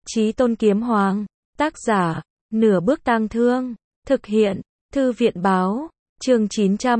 Chí Tôn Kiếm Hoàng. Tác giả, Nửa Bước Tang Thương. Thực hiện, Thư viện Báo. Chương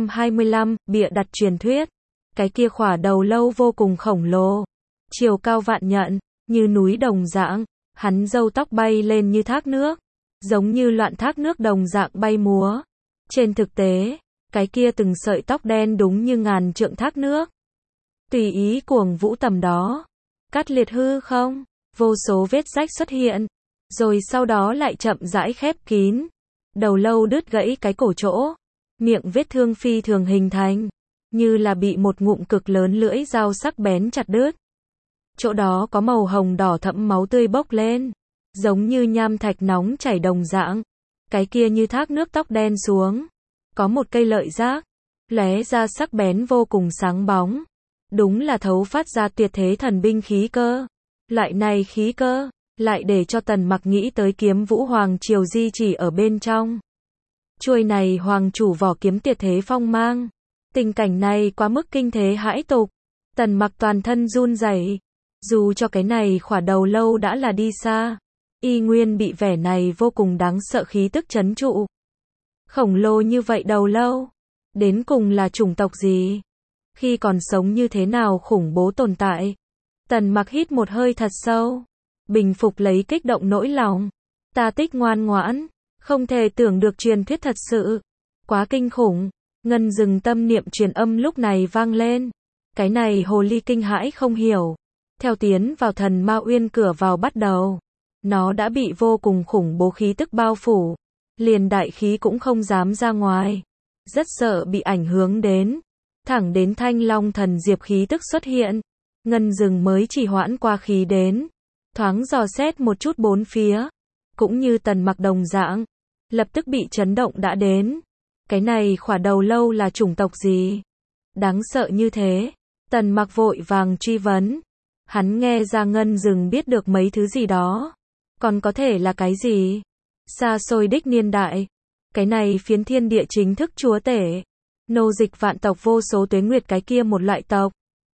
925, bịa đặt truyền thuyết. Cái kia khỏa đầu lâu vô cùng khổng lồ. Chiều cao vạn nhận, như núi đồng dạng. Hắn râu tóc bay lên như thác nước. Giống như loạn thác nước đồng dạng bay múa. Trên thực tế, cái kia từng sợi tóc đen đúng như ngàn trượng thác nước. Tùy ý cuồng vũ tầm đó. Cắt liệt hư không, vô số vết rách xuất hiện. Rồi sau đó lại chậm rãi khép kín. Đầu lâu đứt gãy cái cổ chỗ. Miệng vết thương phi thường hình thành. Như là bị một ngụm cực lớn lưỡi dao sắc bén chặt đứt. Chỗ đó có màu hồng đỏ thẫm máu tươi bốc lên. Giống như nham thạch nóng chảy đồng dạng. Cái kia như thác nước tóc đen xuống. Có một cây lợi giác. Lóe ra sắc bén vô cùng sáng bóng. Đúng là thấu phát ra tuyệt thế thần binh khí cơ. Loại này khí cơ, lại để cho Tần Mặc nghĩ tới kiếm Vũ Hoàng Triều di chỉ ở bên trong. Chuôi này hoàng chủ vỏ kiếm tuyệt thế phong mang. Tình cảnh này quá mức kinh thế hãi tục. Tần Mặc toàn thân run rẩy. Dù cho cái này khỏa đầu lâu đã là đi xa, y nguyên bị vẻ này vô cùng đáng sợ khí tức trấn trụ. Khổng lồ như vậy đầu lâu, đến cùng là chủng tộc gì? Khi còn sống như thế nào khủng bố tồn tại? Tần Mặc hít một hơi thật sâu, bình phục lấy kích động nỗi lòng. Ta Tích ngoan ngoãn, không thể tưởng được truyền thuyết thật sự, quá kinh khủng. Ngân Dừng tâm niệm truyền âm lúc này vang lên. Cái này hồ ly kinh hãi không hiểu. Theo tiến vào Thần Ma Uyên cửa vào bắt đầu, nó đã bị vô cùng khủng bố khí tức bao phủ, liền đại khí cũng không dám ra ngoài, rất sợ bị ảnh hưởng đến. Thẳng đến Thanh Long Thần Diệp khí tức xuất hiện, Ngân Dừng mới trì hoãn qua khí đến, thoáng dò xét một chút bốn phía, cũng như Tần Mặc đồng dạng, lập tức bị chấn động đã đến. Cái này khỏa đầu lâu là chủng tộc gì? Đáng sợ như thế. Tần Mặc vội vàng truy vấn. Hắn nghe ra Ngân Dừng biết được mấy thứ gì đó. Còn có thể là cái gì? Xa xôi đích niên đại. Cái này phiến thiên địa chính thức chúa tể. Nô dịch vạn tộc vô số tuế nguyệt cái kia một loại tộc.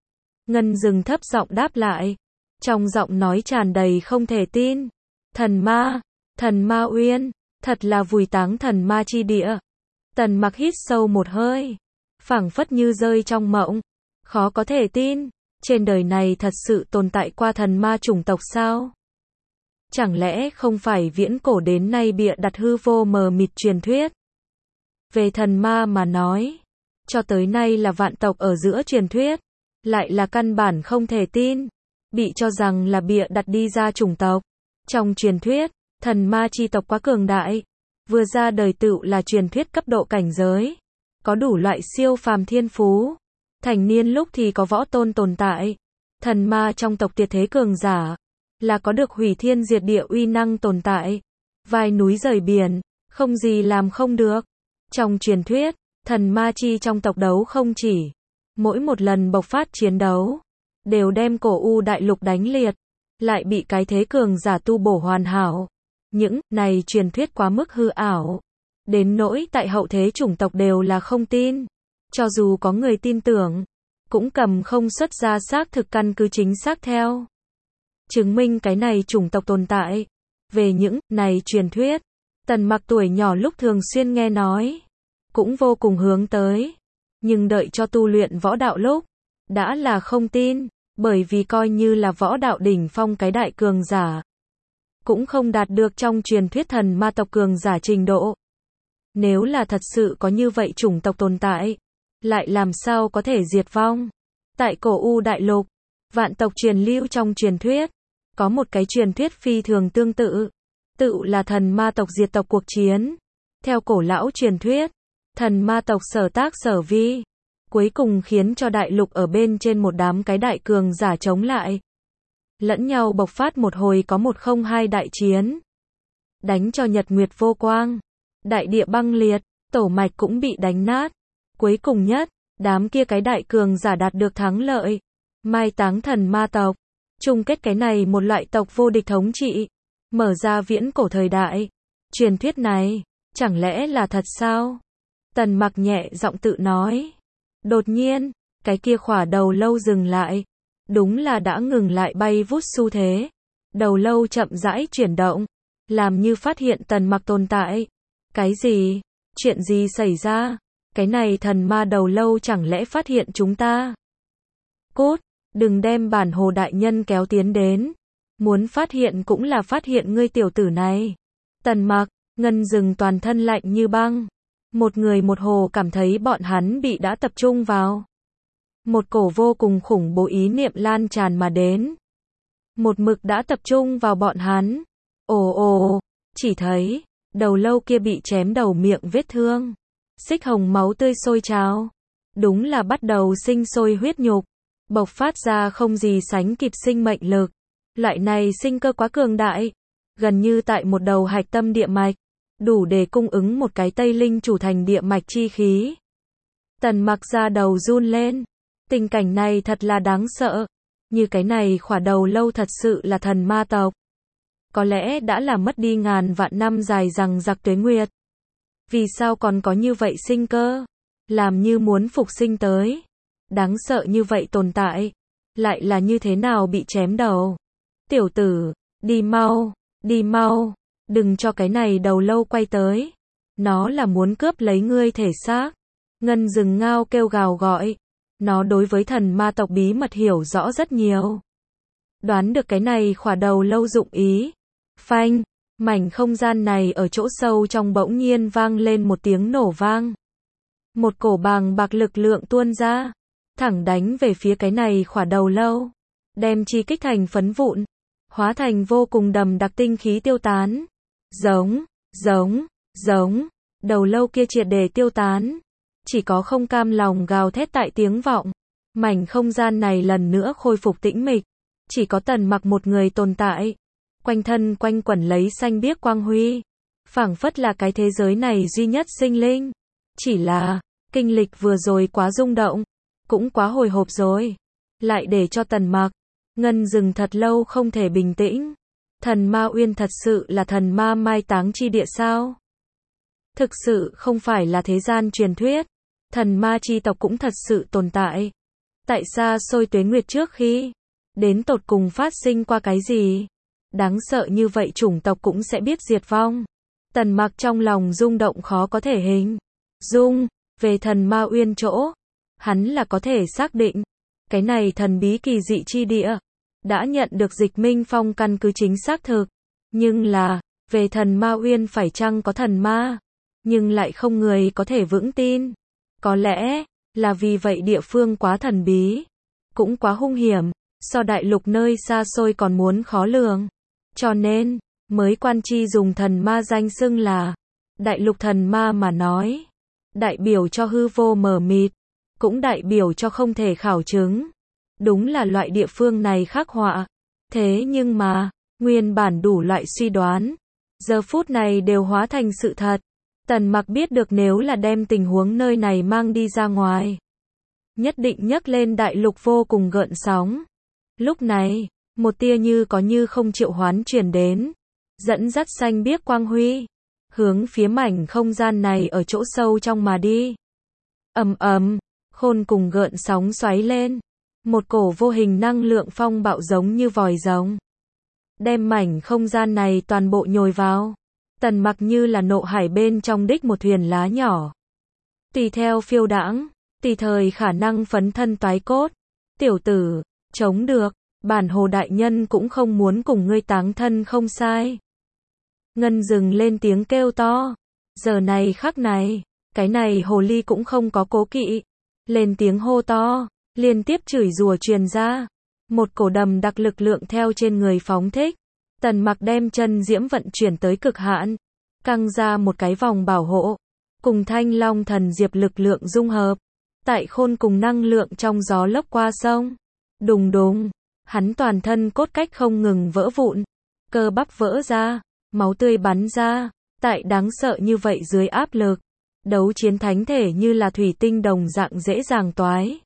Ngân Dừng thấp giọng đáp lại. Trong giọng nói tràn đầy không thể tin. Thần Ma Uyên, thật là vùi táng thần ma chi địa. Tần Mặc hít sâu một hơi. Phảng phất như rơi trong mộng. Khó có thể tin. Trên đời này thật sự tồn tại qua thần ma chủng tộc sao? Chẳng lẽ không phải viễn cổ đến nay bịa đặt hư vô mờ mịt truyền thuyết? Về thần ma mà nói, cho tới nay là vạn tộc ở giữa truyền thuyết, lại là căn bản không thể tin, bị cho rằng là bịa đặt đi ra chủng tộc. Trong truyền thuyết, thần ma chi tộc quá cường đại, vừa ra đời tựu là truyền thuyết cấp độ cảnh giới, có đủ loại siêu phàm thiên phú. Thành niên lúc thì có võ tôn tồn tại. Thần ma trong tộc tuyệt thế cường giả, là có được hủy thiên diệt địa uy năng tồn tại. Vai núi rời biển, không gì làm không được. Trong truyền thuyết, thần ma chi trong tộc đấu không chỉ. Mỗi một lần bộc phát chiến đấu, đều đem cổ u đại lục đánh liệt. Lại bị cái thế cường giả tu bổ hoàn hảo. Những này truyền thuyết quá mức hư ảo. Đến nỗi tại hậu thế chủng tộc đều là không tin. Cho dù có người tin tưởng, cũng cầm không xuất ra xác thực căn cứ chính xác theo. Chứng minh cái này chủng tộc tồn tại. Về những này truyền thuyết, Tần Mặc tuổi nhỏ lúc thường xuyên nghe nói, cũng vô cùng hướng tới. Nhưng đợi cho tu luyện võ đạo lúc, đã là không tin, bởi vì coi như là võ đạo đỉnh phong cái đại cường giả, cũng không đạt được trong truyền thuyết thần ma tộc cường giả trình độ. Nếu là thật sự có như vậy chủng tộc tồn tại, lại làm sao có thể diệt vong? Tại cổ u đại lục, vạn tộc truyền lưu trong truyền thuyết, có một cái truyền thuyết phi thường tương tự, tự là thần ma tộc diệt tộc cuộc chiến. Theo cổ lão truyền thuyết, thần ma tộc sở tác sở vi, cuối cùng khiến cho đại lục ở bên trên một đám cái đại cường giả chống lại. Lẫn nhau bộc phát một hồi có 102 đại chiến. Đánh cho nhật nguyệt vô quang, đại địa băng liệt, tổ mạch cũng bị đánh nát. Cuối cùng nhất, đám kia cái đại cường giả đạt được thắng lợi, mai táng thần ma tộc, chung kết cái này một loại tộc vô địch thống trị, mở ra viễn cổ thời đại. Truyền thuyết này, chẳng lẽ là thật sao? Tần Mặc nhẹ giọng tự nói. Đột nhiên, cái kia khỏa đầu lâu dừng lại, đúng là đã ngừng lại bay vút xu thế. đầu lâu chậm rãi chuyển động, làm như phát hiện Tần Mặc tồn tại. Cái gì? Chuyện gì xảy ra? Cái này thần ma đầu lâu chẳng lẽ phát hiện chúng ta? Cút, đừng đem bản hồ đại nhân kéo tiến đến. Muốn phát hiện cũng là phát hiện ngươi tiểu tử này. Tần Mặc, Ngân Dừng toàn thân lạnh như băng. Một người một hồ cảm thấy bọn hắn bị đã tập trung vào. Một cổ vô cùng khủng bố ý niệm lan tràn mà đến. Một mực đã tập trung vào bọn hắn. Ồ ồ, chỉ thấy, đầu lâu kia bị chém đầu miệng vết thương. Xích hồng máu tươi sôi trào. Đúng là bắt đầu sinh sôi huyết nhục. Bộc phát ra không gì sánh kịp sinh mệnh lực. Loại này sinh cơ quá cường đại. Gần như tại một đầu hạch tâm địa mạch. Đủ để cung ứng một cái Tây Linh chủ thành địa mạch chi khí. Tần Mặc ra đầu run lên. Tình cảnh này thật là đáng sợ. Như cái này khỏa đầu lâu thật sự là thần ma tộc. Có lẽ đã là mất đi ngàn vạn năm dài rằng giặc tuế nguyệt. Vì sao còn có như vậy sinh cơ? Làm như muốn phục sinh tới. Đáng sợ như vậy tồn tại. Lại là như thế nào bị chém đầu? Tiểu tử, đi mau, đi mau. Đừng cho cái này đầu lâu quay tới. Nó là muốn cướp lấy ngươi thể xác. Ngân Dừng ngao kêu gào gọi. Nó đối với thần ma tộc bí mật hiểu rõ rất nhiều. Đoán được cái này khỏa đầu lâu dụng ý. Phanh, mảnh không gian này ở chỗ sâu trong bỗng nhiên vang lên một tiếng nổ vang. Một cổ bàng bạc lực lượng tuôn ra. Thẳng đánh về phía cái này khỏa đầu lâu. Đem chi kích thành phấn vụn. Hóa thành vô cùng đầm đặc tinh khí tiêu tán. Giống, giống, giống. Đầu lâu kia triệt để tiêu tán. Chỉ có không cam lòng gào thét tại tiếng vọng. Mảnh không gian này lần nữa khôi phục tĩnh mịch. Chỉ có Tần Mặc một người tồn tại. Quanh thân quanh quẩn lấy xanh biếc quang huy. Phảng phất là cái thế giới này duy nhất sinh linh. Chỉ là, kinh lịch vừa rồi quá rung động. Cũng quá hồi hộp rồi. Lại để cho Tần Mặc, Ngân Dừng thật lâu không thể bình tĩnh. Thần Ma Uyên thật sự là thần ma mai táng chi địa sao? Thực sự không phải là thế gian truyền thuyết. Thần ma chi tộc cũng thật sự tồn tại. Tại xa xôi tuế nguyệt trước khi, đến tột cùng phát sinh qua cái gì? Đáng sợ như vậy chủng tộc cũng sẽ biết diệt vong. Tần Mặc trong lòng rung động khó có thể hình dung. Về thần Ma Uyên chỗ, hắn là có thể xác định. Cái này thần bí kỳ dị chi địa, đã nhận được Dịch Minh Phong căn cứ chính xác thực. Nhưng là, về thần Ma Uyên phải chăng có thần ma? Nhưng lại không người có thể vững tin. Có lẽ, là vì vậy địa phương quá thần bí. Cũng quá hung hiểm, so đại lục nơi xa xôi còn muốn khó lường. Cho nên, mới quan chi dùng thần ma danh xưng là đại lục thần ma mà nói. Đại biểu cho hư vô mờ mịt. Cũng đại biểu cho không thể khảo chứng. Đúng là loại địa phương này khắc họa. Thế nhưng mà, nguyên bản đủ loại suy đoán. Giờ phút này đều hóa thành sự thật. Tần Mặc biết được nếu là đem tình huống nơi này mang đi ra ngoài. Nhất định nhấc lên đại lục vô cùng gợn sóng. Lúc này, một tia như có như không triệu hoán truyền đến. Dẫn dắt xanh biếc quang huy. Hướng phía mảnh không gian này ở chỗ sâu trong mà đi. Ầm ầm, khôn cùng gợn sóng xoáy lên. Một cổ vô hình năng lượng phong bạo giống như vòi rồng. Đem mảnh không gian này toàn bộ nhồi vào. Tần Mặc như là nộ hải bên trong đích một thuyền lá nhỏ. Tùy theo phiêu đãng, tùy thời khả năng phấn thân toái cốt. Tiểu tử, chống được, bản hồ đại nhân cũng không muốn cùng ngươi táng thân không sai. Ngân Dừng lên tiếng kêu to. Giờ này khắc này, cái này hồ ly cũng không có cố kỵ. Lên tiếng hô to, liên tiếp chửi rủa truyền ra. Một cổ đầm đặc lực lượng theo trên người phóng thích. Tần Mặc đem chân diễm vận chuyển tới cực hạn. Căng ra một cái vòng bảo hộ. Cùng Thanh Long thần diệp lực lượng dung hợp. Tại khôn cùng năng lượng trong gió lốc qua sông. Đùng đùng. Hắn toàn thân cốt cách không ngừng vỡ vụn. Cơ bắp vỡ ra. Máu tươi bắn ra. Tại đáng sợ như vậy dưới áp lực. Đấu chiến thánh thể như là thủy tinh đồng dạng dễ dàng toái.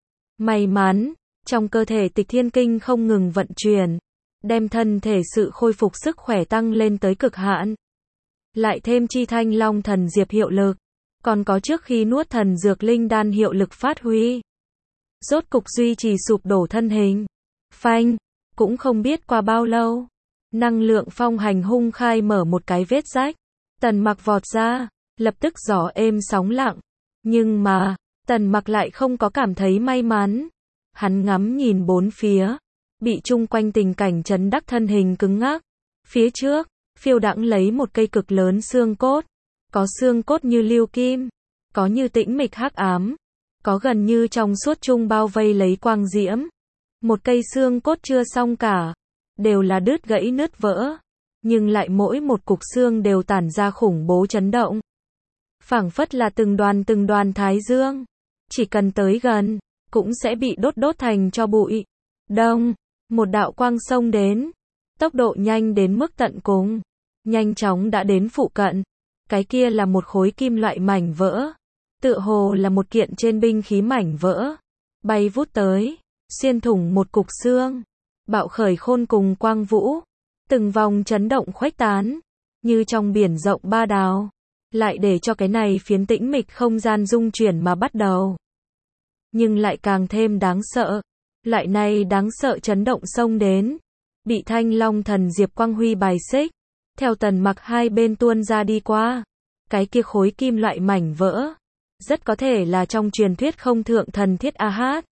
May mắn, trong cơ thể Tịch Thiên Kinh không ngừng vận chuyển. Đem thân thể sự khôi phục sức khỏe tăng lên tới cực hạn. Lại thêm chi Thanh Long thần diệp hiệu lực. Còn có trước khi nuốt thần dược linh đan hiệu lực phát huy. Rốt cục duy trì sụp đổ thân hình. Phanh, cũng không biết qua bao lâu. Năng lượng phong hành hung khai mở một cái vết rách. Tần Mặc vọt ra, lập tức gió êm sóng lặng. Nhưng mà, Tần Mặc lại không có cảm thấy may mắn. Hắn ngắm nhìn bốn phía, bị chung quanh tình cảnh chấn đắc thân hình cứng ngắc. Phía trước, phiêu đãng lấy một cây cực lớn xương cốt. Có xương cốt như lưu kim, có như tĩnh mịch hắc ám, có gần như trong suốt chung bao vây lấy quang diễm. Một cây xương cốt chưa xong cả, đều là đứt gãy nứt vỡ, nhưng lại mỗi một cục xương đều tản ra khủng bố chấn động. Phảng phất là từng đoàn thái dương, chỉ cần tới gần, cũng sẽ bị đốt thành tro bụi. Đông, một đạo quang xông đến, tốc độ nhanh đến mức tận cùng, nhanh chóng đã đến phụ cận. Cái kia là một khối kim loại mảnh vỡ, tựa hồ là một kiện trên binh khí mảnh vỡ, bay vút tới, xuyên thủng một cục xương, bạo khởi khôn cùng quang vũ, từng vòng chấn động khuếch tán, như trong biển rộng ba đào, lại để cho cái này phiến tĩnh mịch không gian rung chuyển mà bắt đầu. Nhưng lại càng thêm đáng sợ, loại này đáng sợ chấn động xông đến, bị Thanh Long thần diệp quang huy bài xích, theo Tần Mặc hai bên tuôn ra đi qua. Cái kia khối kim loại mảnh vỡ, rất có thể là trong truyền thuyết không thượng thần thiết A Hát.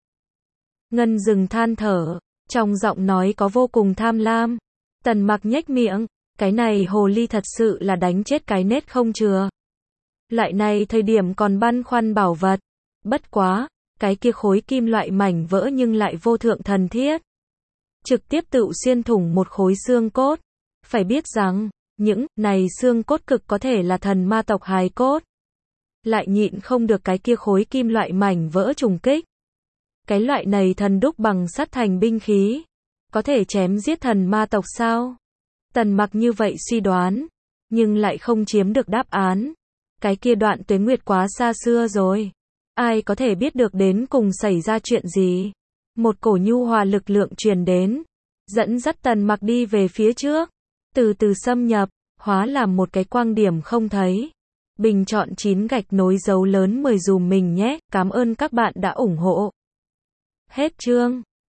Ngân dừng than thở, trong giọng nói có vô cùng tham lam. Tần Mặc nhếch miệng, cái này hồ ly thật sự là đánh chết cái nết không chừa. Loại này thời điểm còn băn khoăn bảo vật. Bất quá, cái kia khối kim loại mảnh vỡ nhưng lại vô thượng thần thiết. Trực tiếp tự xuyên thủng một khối xương cốt. Phải biết rằng, những này xương cốt cực có thể là thần ma tộc hài cốt. Lại nhịn không được cái kia khối kim loại mảnh vỡ trùng kích. Cái loại này thần đúc bằng sắt thành binh khí, có thể chém giết thần ma tộc sao? Tần Mặc như vậy suy đoán, nhưng lại không chiếm được đáp án. Cái kia đoạn tuế nguyệt quá xa xưa rồi. Ai có thể biết được đến cùng xảy ra chuyện gì? Một cổ nhu hòa lực lượng truyền đến, dẫn dắt Tần Mặc đi về phía trước, từ từ xâm nhập, hóa làm một cái quang điểm không thấy. Bình chọn 9 gạch nối dấu lớn 10 dùm mình nhé, cảm ơn các bạn đã ủng hộ. Hết chương.